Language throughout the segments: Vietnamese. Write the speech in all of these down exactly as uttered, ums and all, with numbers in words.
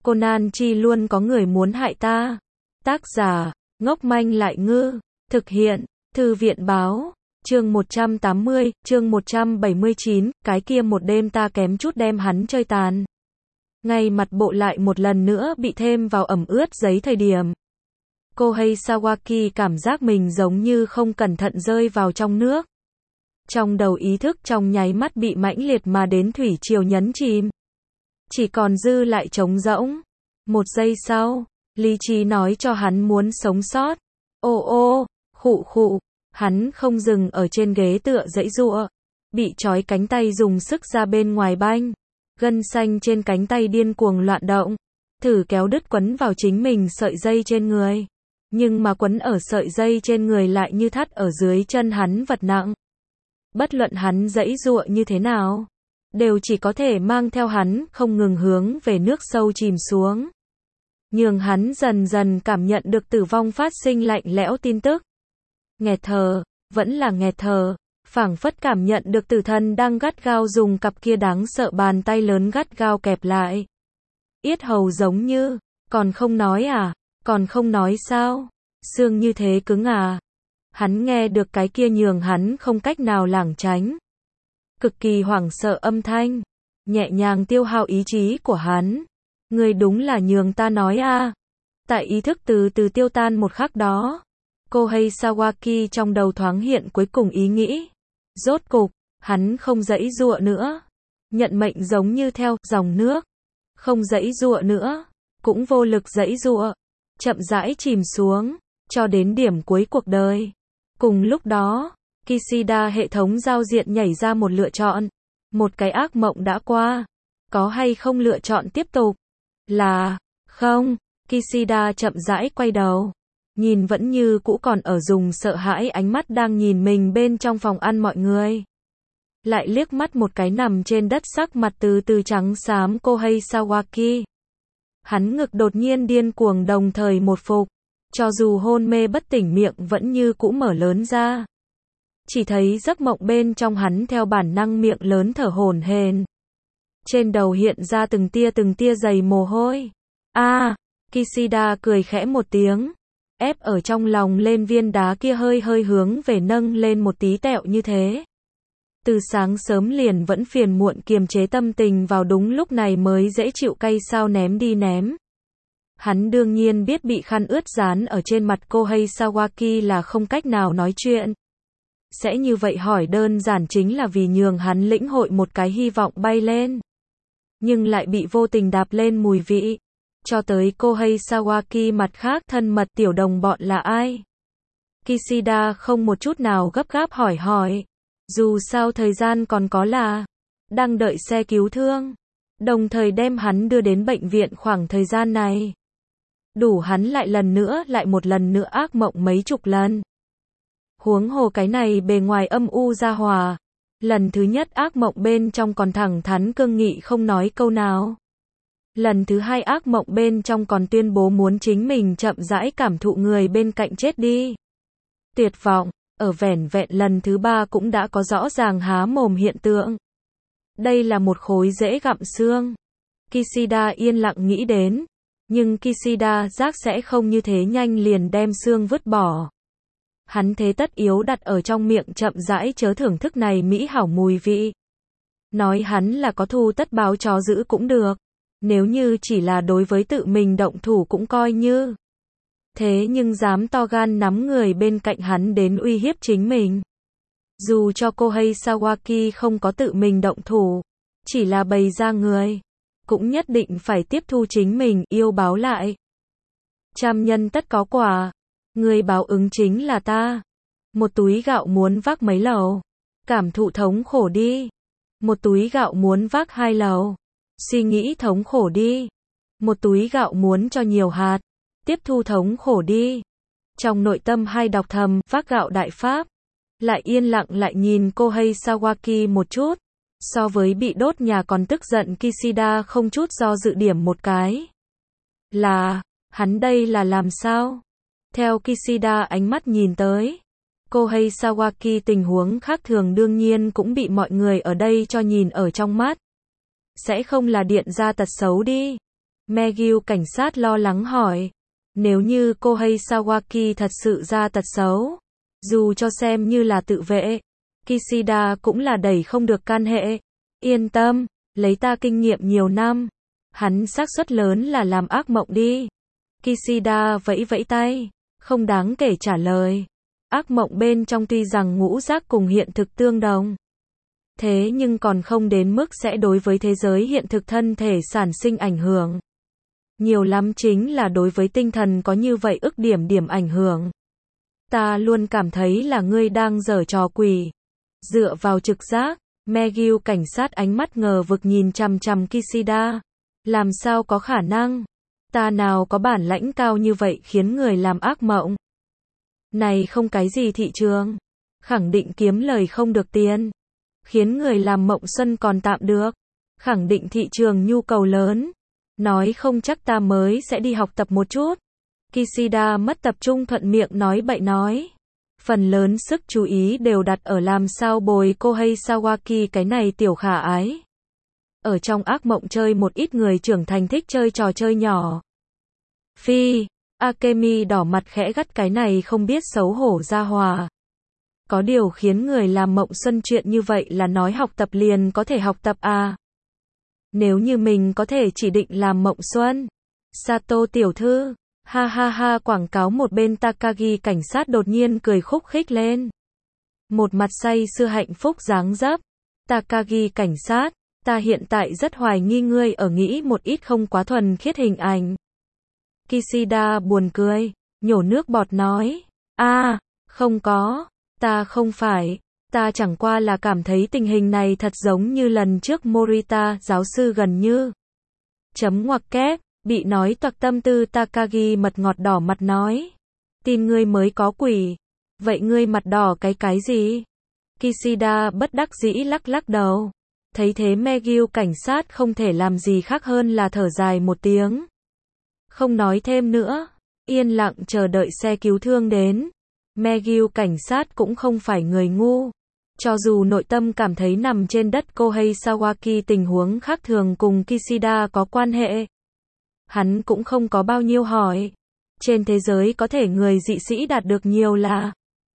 Conan chi luôn có người muốn hại ta. Tác giả, ngốc manh lại ngư. Thực hiện, Thư viện báo. Chương một trăm tám mươi, chương một trăm bảy mươi chín, cái kia một đêm ta kém chút đem hắn chơi tàn. Ngay mặt bộ lại một lần nữa bị thêm vào ẩm ướt giấy thời điểm. Kohei Sawaki cảm giác mình giống như không cẩn thận rơi vào trong nước. Trong đầu ý thức trong nháy mắt bị mãnh liệt mà đến thủy triều nhấn chìm. Chỉ còn dư lại trống rỗng. Một giây sau, lý trí nói cho hắn muốn sống sót. Ô ô, khụ khụ, hắn không dừng ở trên ghế tựa giãy giụa, bị trói cánh tay dùng sức ra bên ngoài banh. Gân xanh trên cánh tay điên cuồng loạn động, thử kéo đứt quấn vào chính mình sợi dây trên người. Nhưng mà quấn ở sợi dây trên người lại như thắt ở dưới chân hắn vật nặng. Bất luận hắn giãy giụa như thế nào, đều chỉ có thể mang theo hắn không ngừng hướng về nước sâu chìm xuống. Nhường hắn dần dần cảm nhận được tử vong phát sinh lạnh lẽo tin tức. Nghẹt thở, vẫn là nghẹt thở, phảng phất cảm nhận được tử thần đang gắt gao dùng cặp kia đáng sợ bàn tay lớn gắt gao kẹp lại. Yết hầu giống như, còn không nói à, còn không nói sao, xương như thế cứng à. Hắn nghe được cái kia nhường hắn không cách nào lảng tránh. Cực kỳ hoảng sợ âm thanh, nhẹ nhàng tiêu hao ý chí của hắn. Người đúng là nhường ta nói a. Tại ý thức từ từ tiêu tan một khắc đó, Kohei Sawaki trong đầu thoáng hiện cuối cùng ý nghĩ. Rốt cục, hắn không giãy giụa nữa. Nhận mệnh giống như theo dòng nước. Không giãy giụa nữa, cũng vô lực giãy giụa. Chậm rãi chìm xuống, cho đến điểm cuối cuộc đời. Cùng lúc đó, Kishida hệ thống giao diện nhảy ra một lựa chọn. Một cái ác mộng đã qua. Có hay không lựa chọn tiếp tục? Là, không. Kishida chậm rãi quay đầu. Nhìn vẫn như cũ còn ở dùng sợ hãi ánh mắt đang nhìn mình bên trong phòng ăn mọi người. Lại liếc mắt một cái nằm trên đất sắc mặt từ từ trắng xám Kohei Sawaki. Hắn ngực đột nhiên điên cuồng đồng thời một phục. Cho dù hôn mê bất tỉnh miệng vẫn như cũ mở lớn ra. Chỉ thấy giấc mộng bên trong hắn theo bản năng miệng lớn thở hổn hển. Trên đầu hiện ra từng tia từng tia dày mồ hôi. A, à, Kishida cười khẽ một tiếng. Ép ở trong lòng lên viên đá kia hơi hơi hướng về nâng lên một tí tẹo như thế. Từ sáng sớm liền vẫn phiền muộn kiềm chế tâm tình vào đúng lúc này mới dễ chịu cay sao ném đi ném. Hắn đương nhiên biết bị khăn ướt dán ở trên mặt Kohei Sawaki là không cách nào nói chuyện. Sẽ như vậy hỏi đơn giản chính là vì nhường hắn lĩnh hội một cái hy vọng bay lên. Nhưng lại bị vô tình đạp lên mùi vị. Cho tới Kohei Sawaki mặt khác thân mật tiểu đồng bọn là ai? Kishida không một chút nào gấp gáp hỏi hỏi. Dù sao thời gian còn có là đang đợi xe cứu thương. Đồng thời đem hắn đưa đến bệnh viện khoảng thời gian này. Đủ hắn lại lần nữa lại một lần nữa ác mộng mấy chục lần. Huống hồ cái này bề ngoài âm u ra hòa. Lần thứ nhất ác mộng bên trong còn thẳng thắn cương nghị không nói câu nào. Lần thứ hai ác mộng bên trong còn tuyên bố muốn chính mình chậm rãi cảm thụ người bên cạnh chết đi. Tuyệt vọng, ở vẻn vẹn lần thứ ba cũng đã có rõ ràng há mồm hiện tượng. Đây là một khối dễ gặm xương. Kishida yên lặng nghĩ đến. Nhưng Kishida giác sẽ không như thế nhanh liền đem xương vứt bỏ. Hắn thế tất yếu đặt ở trong miệng chậm rãi chớ thưởng thức này mỹ hảo mùi vị. Nói hắn là có thù tất báo chó giữ cũng được. Nếu như chỉ là đối với tự mình động thủ cũng coi như. Thế nhưng dám to gan nắm người bên cạnh hắn đến uy hiếp chính mình. Dù cho Kohei Sawaki không có tự mình động thủ, chỉ là bày ra người, cũng nhất định phải tiếp thu chính mình yêu báo lại. Trăm nhân tất có quả, người báo ứng chính là ta. Một túi gạo muốn vác mấy lầu, cảm thụ thống khổ đi. Một túi gạo muốn vác hai lầu, suy nghĩ thống khổ đi. Một túi gạo muốn cho nhiều hạt, tiếp thu thống khổ đi. Trong nội tâm hai đọc thầm vác gạo đại pháp. Lại yên lặng lại nhìn Kohei Sawaki một chút. So với bị đốt nhà còn tức giận Kishida không chút do dự điểm một cái. Là, hắn đây là làm sao? Theo Kishida ánh mắt nhìn tới. Kohei Sawaki tình huống khác thường đương nhiên cũng bị mọi người ở đây cho nhìn ở trong mắt. Sẽ không là điện ra tật xấu đi. Megyu cảnh sát lo lắng hỏi. Nếu như Kohei Sawaki thật sự ra tật xấu, dù cho xem như là tự vệ, Kishida cũng là đẩy không được can hệ. Yên tâm, lấy ta kinh nghiệm nhiều năm, hắn xác suất lớn là làm ác mộng đi. Kishida vẫy vẫy tay, không đáng kể trả lời. Ác mộng bên trong tuy rằng ngũ giác cùng hiện thực tương đồng, thế nhưng còn không đến mức sẽ đối với thế giới hiện thực thân thể sản sinh ảnh hưởng. Nhiều lắm chính là đối với tinh thần có như vậy ức điểm điểm ảnh hưởng. Ta luôn cảm thấy là ngươi đang giở trò quỷ. Dựa vào trực giác, Megyu cảnh sát ánh mắt ngờ vực nhìn chằm chằm Kishida. Làm sao có khả năng? Ta nào có bản lãnh cao như vậy khiến người làm ác mộng? Này không cái gì thị trường. Khẳng định kiếm lời không được tiền. Khiến người làm mộng xuân còn tạm được. Khẳng định thị trường nhu cầu lớn. Nói không chắc ta mới sẽ đi học tập một chút. Kishida mất tập trung thuận miệng nói bậy nói. Phần lớn sức chú ý đều đặt ở làm sao bồi Kohei Sawaki cái này tiểu khả ái. Ở trong ác mộng chơi một ít người trưởng thành thích chơi trò chơi nhỏ. Phi, Akemi đỏ mặt khẽ gắt cái này không biết xấu hổ ra hòa. Có điều khiến người làm mộng xuân chuyện như vậy là nói học tập liền có thể học tập à. Nếu như mình có thể chỉ định làm mộng xuân. Sato tiểu thư, ha ha ha quảng cáo một bên Takagi cảnh sát đột nhiên cười khúc khích lên. Một mặt say sưa hạnh phúc dáng dấp. Takagi cảnh sát, ta hiện tại rất hoài nghi ngươi ở nghĩ một ít không quá thuần khiết hình ảnh. Kishida buồn cười, nhổ nước bọt nói. a à, không có, ta không phải. Ta chẳng qua là cảm thấy tình hình này thật giống như lần trước Morita giáo sư gần như. Chấm ngoặc kép, bị nói toạc tâm tư Takagi mật ngọt đỏ mặt nói. Tin ngươi mới có quỷ. Vậy ngươi mặt đỏ cái cái gì? Kishida bất đắc dĩ lắc lắc đầu. Thấy thế Megyu cảnh sát không thể làm gì khác hơn là thở dài một tiếng. Không nói thêm nữa. Yên lặng chờ đợi xe cứu thương đến. Megyu cảnh sát cũng không phải người ngu. Cho dù nội tâm cảm thấy nằm trên đất Kohei Sawaki tình huống khác thường cùng Kishida có quan hệ. Hắn cũng không có bao nhiêu hỏi. Trên thế giới có thể người dị sĩ đạt được nhiều là.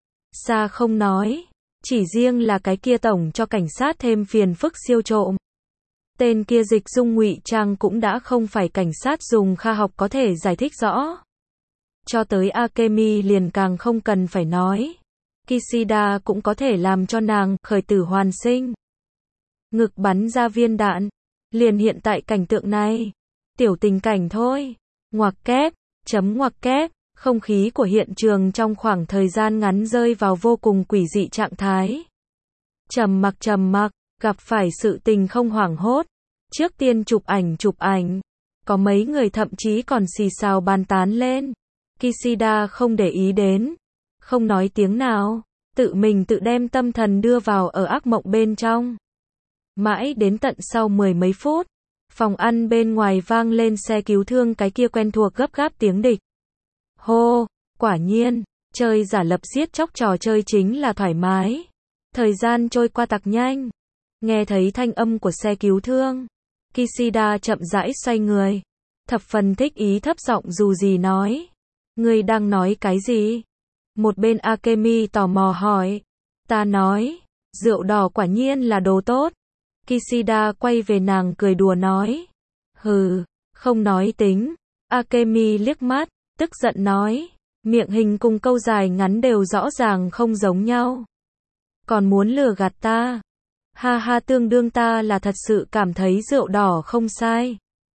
Xa không nói. Chỉ riêng là cái kia tổng cho cảnh sát thêm phiền phức siêu trộm. Tên kia dịch dung ngụy trang cũng đã không phải cảnh sát dùng khoa học có thể giải thích rõ. Cho tới Akemi liền càng không cần phải nói. Kishida cũng có thể làm cho nàng khởi tử hoàn sinh. Ngực bắn ra viên đạn. Liền hiện tại cảnh tượng này. Tiểu tình cảnh thôi. Ngoặc kép, chấm ngoặc kép. Không khí của hiện trường trong khoảng thời gian ngắn rơi vào vô cùng quỷ dị trạng thái. Trầm mặc trầm mặc, gặp phải sự tình không hoảng hốt. Trước tiên chụp ảnh chụp ảnh. Có mấy người thậm chí còn xì xào bàn tán lên. Kishida không để ý đến. Không nói tiếng nào. Tự mình tự đem tâm thần đưa vào ở ác mộng bên trong. Mãi đến tận sau mười mấy phút. Phòng ăn bên ngoài vang lên xe cứu thương cái kia quen thuộc gấp gáp tiếng địch. Hô, quả nhiên, chơi giả lập giết chóc trò chơi chính là thoải mái. Thời gian trôi qua tặc nhanh. Nghe thấy thanh âm của xe cứu thương. Kishida chậm rãi xoay người. Thập phần thích ý thấp giọng dù gì nói. Ngươi đang nói cái gì? Một bên Akemi tò mò hỏi. Ta nói, rượu đỏ quả nhiên là đồ tốt. Kishida quay về nàng cười đùa nói. Hừ, không nói tính. Akemi liếc mắt, tức giận nói. Miệng hình cùng câu dài ngắn đều rõ ràng không giống nhau. Còn muốn lừa gạt ta. Ha ha tương đương ta là thật sự cảm thấy rượu đỏ không sai.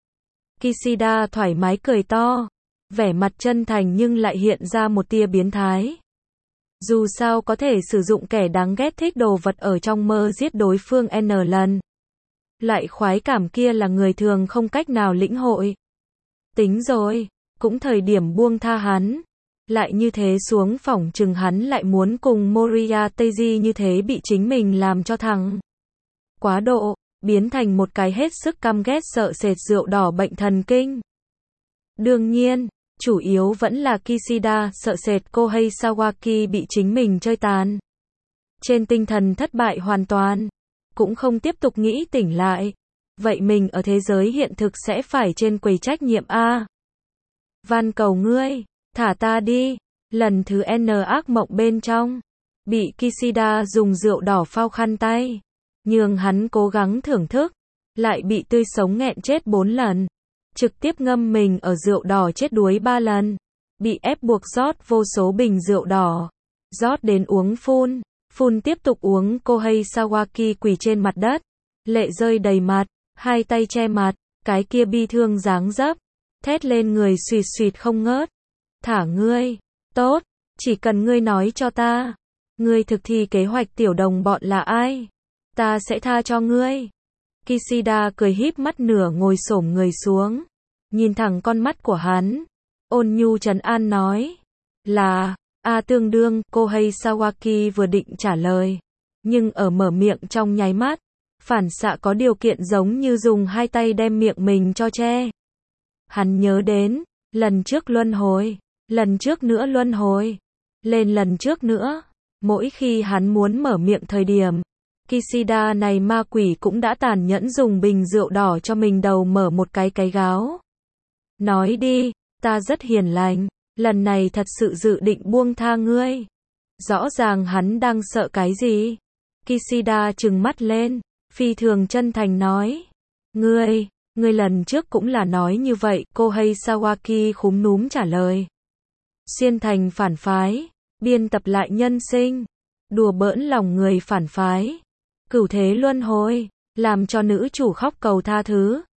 Kishida thoải mái cười to. Vẻ mặt chân thành nhưng lại hiện ra một tia biến thái. Dù sao có thể sử dụng kẻ đáng ghét thích đồ vật ở trong mơ giết đối phương N lần. Lại khoái cảm kia là người thường không cách nào lĩnh hội. Tính rồi, cũng thời điểm buông tha hắn. Lại như thế xuống phỏng chừng hắn lại muốn cùng Moriya Teiji như thế bị chính mình làm cho thằng. Quá độ, biến thành một cái hết sức căm ghét sợ sệt rượu đỏ bệnh thần kinh. Đương nhiên, chủ yếu vẫn là Kishida sợ sệt Kohei Sawaki bị chính mình chơi tàn. Trên tinh thần thất bại hoàn toàn. Cũng không tiếp tục nghĩ tỉnh lại. vậy mình ở thế giới hiện thực sẽ phải trên quầy trách nhiệm a. Van cầu ngươi, thả ta đi. Lần thứ N ác mộng bên trong, bị Kishida dùng rượu đỏ phao khăn tay, nhường hắn cố gắng thưởng thức, lại bị tươi sống nghẹn chết bốn lần, trực tiếp ngâm mình ở rượu đỏ chết đuối ba lần, bị ép buộc rót vô số bình rượu đỏ, rót đến uống phun, phun tiếp tục uống. Kohei Sawaki quỳ trên mặt đất, lệ rơi đầy mặt, hai tay che mặt, cái kia bi thương dáng dấp, thét lên người suýt suýt không ngớt. Thả ngươi, tốt, chỉ cần ngươi nói cho ta, ngươi thực thi kế hoạch tiểu đồng bọn là ai, ta sẽ tha cho ngươi. Kishida cười híp mắt nửa ngồi xổm người xuống, nhìn thẳng con mắt của hắn, ôn nhu trấn an nói, là, a tương đương. Kohei Sawaki vừa định trả lời, nhưng ở mở miệng trong nháy mắt, phản xạ có điều kiện giống như dùng hai tay đem miệng mình cho che. Hắn nhớ đến, lần trước luân hồi, lần trước nữa luân hồi, lên lần trước nữa, mỗi khi hắn muốn mở miệng thời điểm, Kishida này ma quỷ cũng đã tàn nhẫn dùng bình rượu đỏ cho mình đầu mở một cái cái gáo. Nói đi, ta rất hiền lành, lần này thật sự dự định buông tha ngươi. Rõ ràng hắn đang sợ cái gì? Kishida trừng mắt lên, phi thường chân thành nói. Ngươi, ngươi lần trước cũng là nói như vậy. Kohei Sawaki khúm núm trả lời. Xuyên thành phản phái, biên tập lại nhân sinh, đùa bỡn lòng người phản phái, cửu thế luân hồi, làm cho nữ chủ khóc cầu tha thứ.